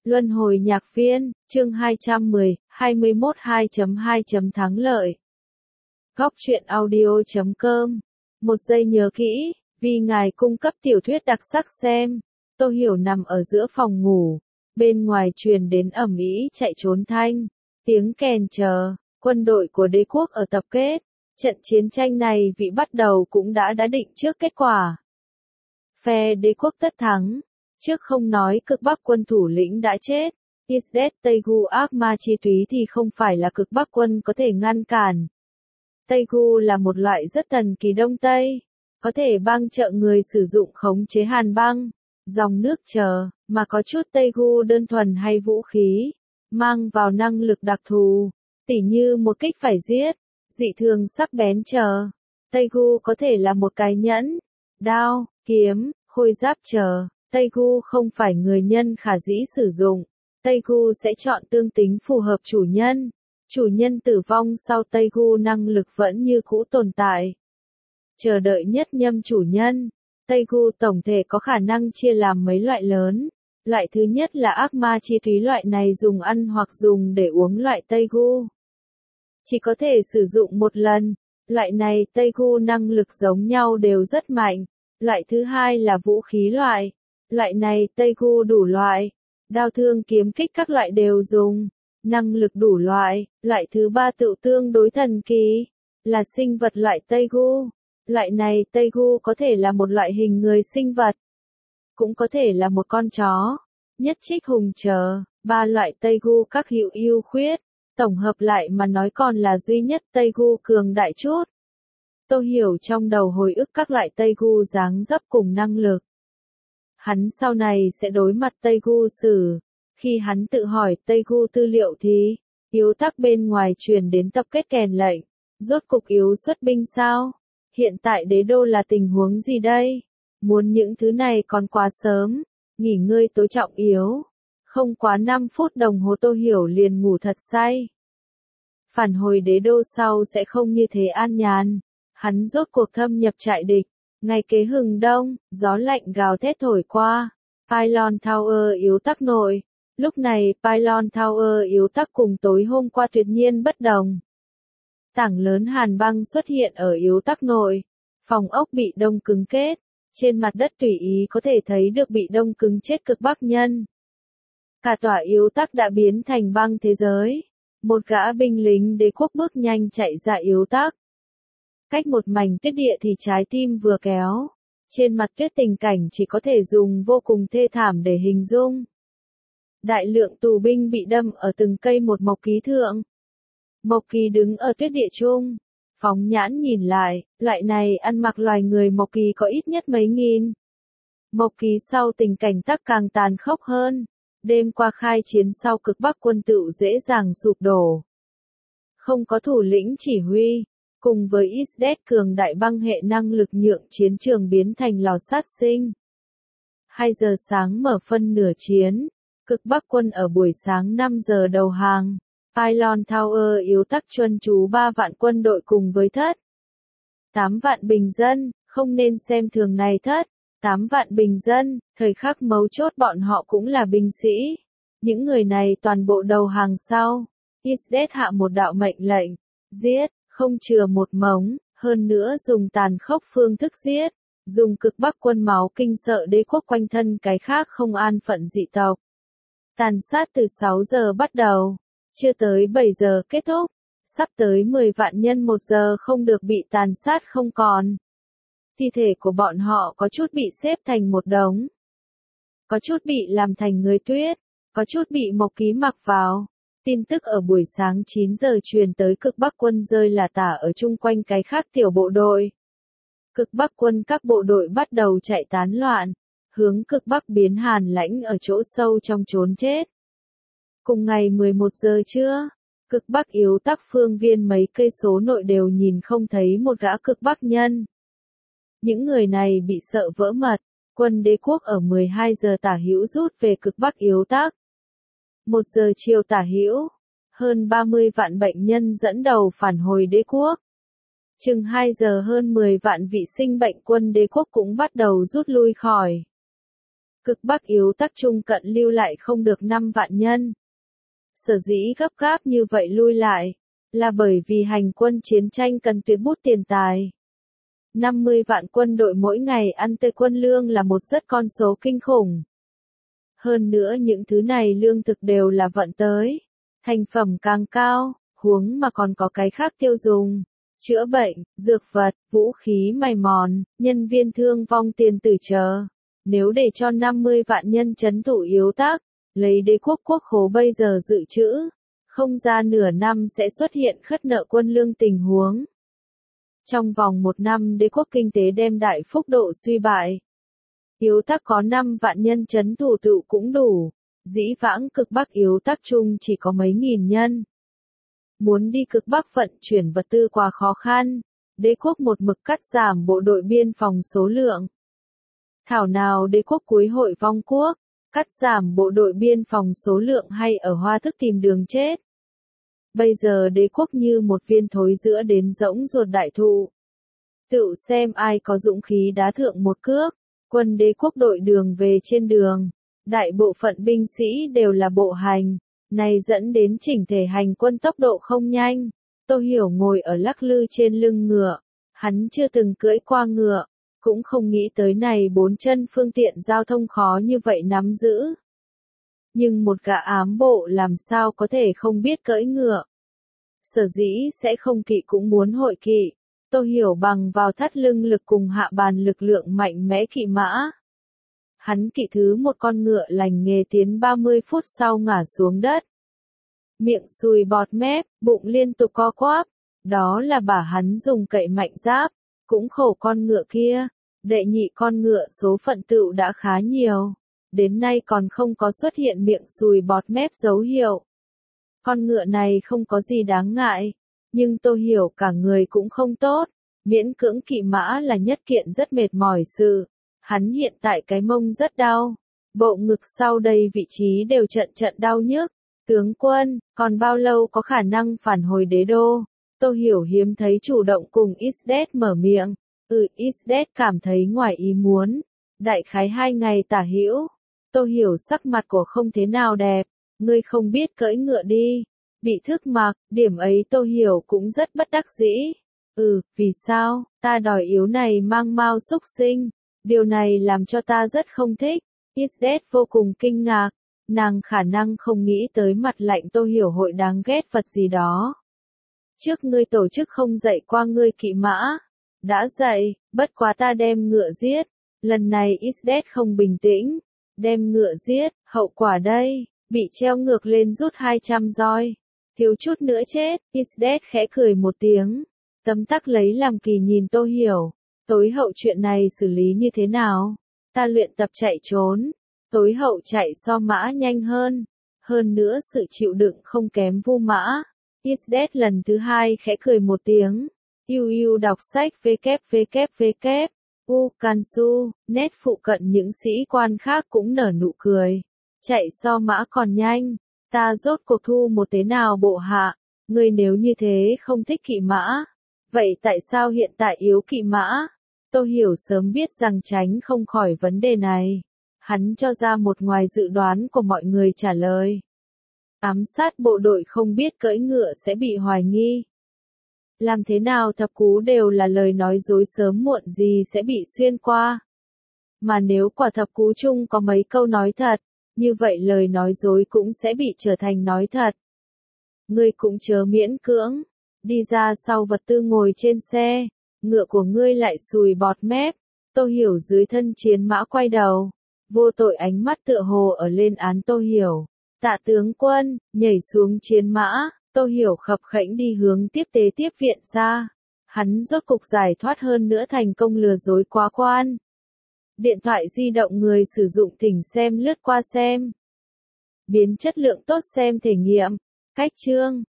Luân hồi nhạc viên, chương 210, 21 2.2. Thắng lợi. Góc truyện audio.com. Một giây nhớ kỹ, vì ngài cung cấp tiểu thuyết đặc sắc xem. Tô Hiểu nằm ở giữa phòng ngủ, bên ngoài truyền đến ầm ĩ chạy trốn thanh, tiếng kèn chờ, quân đội của đế quốc ở tập kết. Trận chiến tranh này vị bắt đầu cũng đã định trước kết quả. Phe đế quốc tất thắng. Trước không nói cực Bắc quân thủ lĩnh đã chết, Isdet Tegu ác ma chi túy thì không phải là cực Bắc quân có thể ngăn cản. Tegu là một loại rất thần kỳ đông Tây, có thể băng trợ người sử dụng khống chế hàn băng, dòng nước chờ, mà có chút Tegu đơn thuần hay vũ khí, mang vào năng lực đặc thù, tỉ như một kích phải giết, dị thường sắc bén chờ. Tegu có thể là một cái nhẫn, đao, kiếm, khôi giáp chờ. Tegu không phải người nhân khả dĩ sử dụng. Tegu sẽ chọn tương tính phù hợp chủ nhân. Chủ nhân tử vong sau Tegu năng lực vẫn như cũ tồn tại. Chờ đợi nhất nhâm chủ nhân. Tegu tổng thể có khả năng chia làm mấy loại lớn. Loại thứ nhất là ác ma chi túy, loại này dùng ăn hoặc dùng để uống loại Tegu. Chỉ có thể sử dụng một lần. Loại này Tegu năng lực giống nhau đều rất mạnh. Loại thứ hai là vũ khí loại. Loại này Tegu đủ loại, đao thương kiếm kích các loại đều dùng, năng lực đủ loại. Loại thứ ba tự tương đối thần kỳ, là sinh vật loại Tegu. Loại này Tegu có thể là một loại hình người sinh vật, cũng có thể là một con chó, nhất trích hùng chờ. Ba loại Tegu các hữu ưu khuyết, tổng hợp lại mà nói còn là duy nhất Tegu cường đại chút. Tô Hiểu trong đầu hồi ức các loại Tegu dáng dấp cùng năng lực. Hắn sau này sẽ đối mặt Tegu sử. Khi hắn tự hỏi Tegu tư liệu thì, yếu tắc bên ngoài truyền đến tập kết kèn lệnh. Rốt cục yếu xuất binh sao? Hiện tại đế đô là tình huống gì đây? Muốn những thứ này còn quá sớm. Nghỉ ngơi tối trọng yếu. Không quá 5 phút đồng hồ Tô Hiểu liền ngủ thật say. Phản hồi đế đô sau sẽ không như thế an nhàn. Hắn rốt cuộc thâm nhập trại địch. Ngày kế hừng đông, gió lạnh gào thét thổi qua. Pylon Tower yếu tắc nội. Lúc này Pylon Tower yếu tắc cùng tối hôm qua tuyệt nhiên bất đồng. Tảng lớn hàn băng xuất hiện ở yếu tắc nội. Phòng ốc bị đông cứng kết. Trên mặt đất tùy ý có thể thấy được bị đông cứng chết cực Bắc nhân. Cả tòa yếu tắc đã biến thành băng thế giới. Một gã binh lính đế quốc bước nhanh chạy ra yếu tắc. Cách một mảnh tuyết địa thì trái tim vừa kéo. Trên mặt tuyết tình cảnh chỉ có thể dùng vô cùng thê thảm để hình dung. Đại lượng tù binh bị đâm ở từng cây một Mộc Ký thượng. Mộc Ký đứng ở tuyết địa chung. Phóng nhãn nhìn lại, loại này ăn mặc loài người Mộc Ký có ít nhất mấy nghìn. Mộc Ký sau tình cảnh tắc càng tàn khốc hơn. Đêm qua khai chiến sau cực Bắc quân tự dễ dàng sụp đổ. Không có thủ lĩnh chỉ huy. Cùng với Isdet cường đại băng hệ năng lực nhượng chiến trường biến thành lò sát sinh. 2 giờ sáng mở phân nửa chiến. Cực Bắc quân ở buổi sáng 5 giờ đầu hàng. Pylon Tower yếu tắc chuân trú 3 vạn quân đội cùng với thất. 8 vạn bình dân, không nên xem thường này thất. 8 vạn bình dân, thời khắc mấu chốt bọn họ cũng là binh sĩ. Những người này toàn bộ đầu hàng sau. Isdet hạ một đạo mệnh lệnh. Giết. Không chừa một mống, hơn nữa dùng tàn khốc phương thức giết, dùng cực Bắc quân máu kinh sợ đế quốc quanh thân cái khác không an phận dị tộc. Tàn sát từ 6 giờ bắt đầu, chưa tới 7 giờ kết thúc, sắp tới 10 vạn nhân 1 giờ không được bị tàn sát không còn. Thi thể của bọn họ có chút bị xếp thành một đống, có chút bị làm thành người tuyết, có chút bị Mộc Ký mặc vào. Tin tức ở buổi sáng 9 giờ truyền tới cực Bắc quân rơi là tả ở chung quanh cái khác tiểu bộ đội. Cực Bắc quân các bộ đội bắt đầu chạy tán loạn, hướng cực Bắc biến hàn lãnh ở chỗ sâu trong trốn chết. Cùng ngày 11 giờ trưa, cực Bắc yếu tắc phương viên mấy cây số nội đều nhìn không thấy một gã cực Bắc nhân. Những người này bị sợ vỡ mật, quân đế quốc ở 12 giờ tả hữu rút về cực Bắc yếu tắc. 1 giờ chiều tả hữu, hơn 30 vạn bệnh nhân dẫn đầu phản hồi đế quốc. Chừng 2 giờ hơn 10 vạn vị sinh bệnh quân đế quốc cũng bắt đầu rút lui khỏi. Cực Bắc yếu tắc Trung cận lưu lại không được 5 vạn nhân. Sở dĩ gấp gáp như vậy lui lại, là bởi vì hành quân chiến tranh cần tuyệt bút tiền tài. 50 vạn quân đội mỗi ngày ăn tươi quân lương là một rất con số kinh khủng. Hơn nữa những thứ này lương thực đều là vận tới. Thành phẩm càng cao, huống mà còn có cái khác tiêu dùng. Chữa bệnh, dược vật, vũ khí mài mòn, nhân viên thương vong tiền tử chờ. Nếu để cho 50 vạn nhân trấn thủ yếu tắc, lấy đế quốc quốc khố bây giờ dự trữ, không ra nửa năm sẽ xuất hiện khất nợ quân lương tình huống. Trong vòng 1 năm đế quốc kinh tế đem đại phúc độ suy bại. Yếu tắc có 5 vạn nhân trấn thủ tựu cũng đủ, dĩ vãng cực Bắc yếu tắc Trung chỉ có mấy nghìn nhân. Muốn đi cực Bắc vận chuyển vật tư quá khó khăn, đế quốc một mực cắt giảm bộ đội biên phòng số lượng. Thảo nào đế quốc cuối hội vong quốc, cắt giảm bộ đội biên phòng số lượng hay ở hoa thức tìm đường chết. Bây giờ đế quốc như một viên thối giữa đến rỗng ruột đại thụ. Tự xem ai có dũng khí đá thượng một cước, quân đế quốc đội đường về trên đường. Đại bộ phận binh sĩ đều là bộ hành, này dẫn đến chỉnh thể hành quân tốc độ không nhanh. Tô Hiểu ngồi ở lắc lư trên lưng ngựa, hắn chưa từng cưỡi qua ngựa, cũng không nghĩ tới này 4 chân phương tiện giao thông khó như vậy nắm giữ. Nhưng một gã ám bộ làm sao có thể không biết cưỡi ngựa. Sở dĩ sẽ không kỵ cũng muốn hội kỵ. Tô Hiểu bằng vào thắt lưng lực cùng hạ bàn lực lượng mạnh mẽ kỵ mã. Hắn kỵ thứ một con ngựa lành nghề tiến 30 phút sau ngả xuống đất. Miệng sùi bọt mép, bụng liên tục co quắp. Đó là bả hắn dùng cậy mạnh giáp, cũng khổ con ngựa kia. Đệ nhị con ngựa số phận tựu đã khá nhiều. Đến nay còn không có xuất hiện miệng sùi bọt mép dấu hiệu. Con ngựa này không có gì đáng ngại, nhưng Tô Hiểu cả người cũng không tốt, miễn cưỡng kỵ mã là nhất kiện rất mệt mỏi sự. Hắn hiện tại cái mông rất đau, bộ ngực sau đây vị trí đều trận đau nhức. Tướng quân, còn bao lâu có khả năng phản hồi đế đô? Tô Hiểu hiếm thấy chủ động cùng Isdet mở miệng. Isdet cảm thấy ngoài ý muốn. Đại khái 2 ngày tả hữu. Tô Hiểu sắc mặt của không thế nào đẹp. Ngươi không biết cưỡi ngựa đi. Bị thức mặc, điểm ấy Tô Hiểu cũng rất bất đắc dĩ. Vì sao, ta đòi yếu này mang mau xúc sinh. Điều này làm cho ta rất không thích. Isdet vô cùng kinh ngạc. Nàng khả năng không nghĩ tới mặt lạnh Tô Hiểu hội đáng ghét vật gì đó. Trước ngươi tổ chức không dạy qua ngươi kỵ mã. Đã dạy, bất quá ta đem ngựa giết. Lần này Isdet không bình tĩnh. Đem ngựa giết, hậu quả đây, bị treo ngược lên rút 200 roi. Thiếu chút nữa chết, Isdet khẽ cười một tiếng. Tấm tắc lấy làm kỳ nhìn Tô Hiểu. Tối hậu chuyện này xử lý như thế nào? Ta luyện tập chạy trốn. Tối hậu chạy so mã nhanh hơn. Hơn nữa sự chịu đựng không kém Vu Mã. Isdet lần thứ 2 khẽ cười một tiếng. Yêu đọc sách www. Kansu, net phụ cận những sĩ quan khác cũng nở nụ cười. Chạy so mã còn nhanh. Ta rốt cuộc thu một thế nào bộ hạ. Ngươi nếu như thế không thích kỵ mã. Vậy tại sao hiện tại yếu kỵ mã? Tô Hiểu sớm biết rằng tránh không khỏi vấn đề này. Hắn cho ra một ngoài dự đoán của mọi người trả lời. Ám sát bộ đội không biết cưỡi ngựa sẽ bị hoài nghi. Làm thế nào thập cú đều là lời nói dối sớm muộn gì sẽ bị xuyên qua. Mà nếu quả thập cú chung có mấy câu nói thật, như vậy lời nói dối cũng sẽ bị trở thành nói thật. Ngươi cũng chớ miễn cưỡng, đi ra sau vật tư ngồi trên xe, ngựa của ngươi lại sùi bọt mép. Tô Hiểu dưới thân chiến mã quay đầu, vô tội ánh mắt tựa hồ ở lên án Tô Hiểu. Tạ tướng quân, nhảy xuống chiến mã. Tô Hiểu khập khẽnh đi hướng tiếp tế tiếp viện xa. Hắn rốt cục giải thoát hơn nữa thành công lừa dối quá quan. Điện thoại di động người sử dụng thỉnh xem lướt qua xem. Biến chất lượng tốt xem thể nghiệm. Cách chương.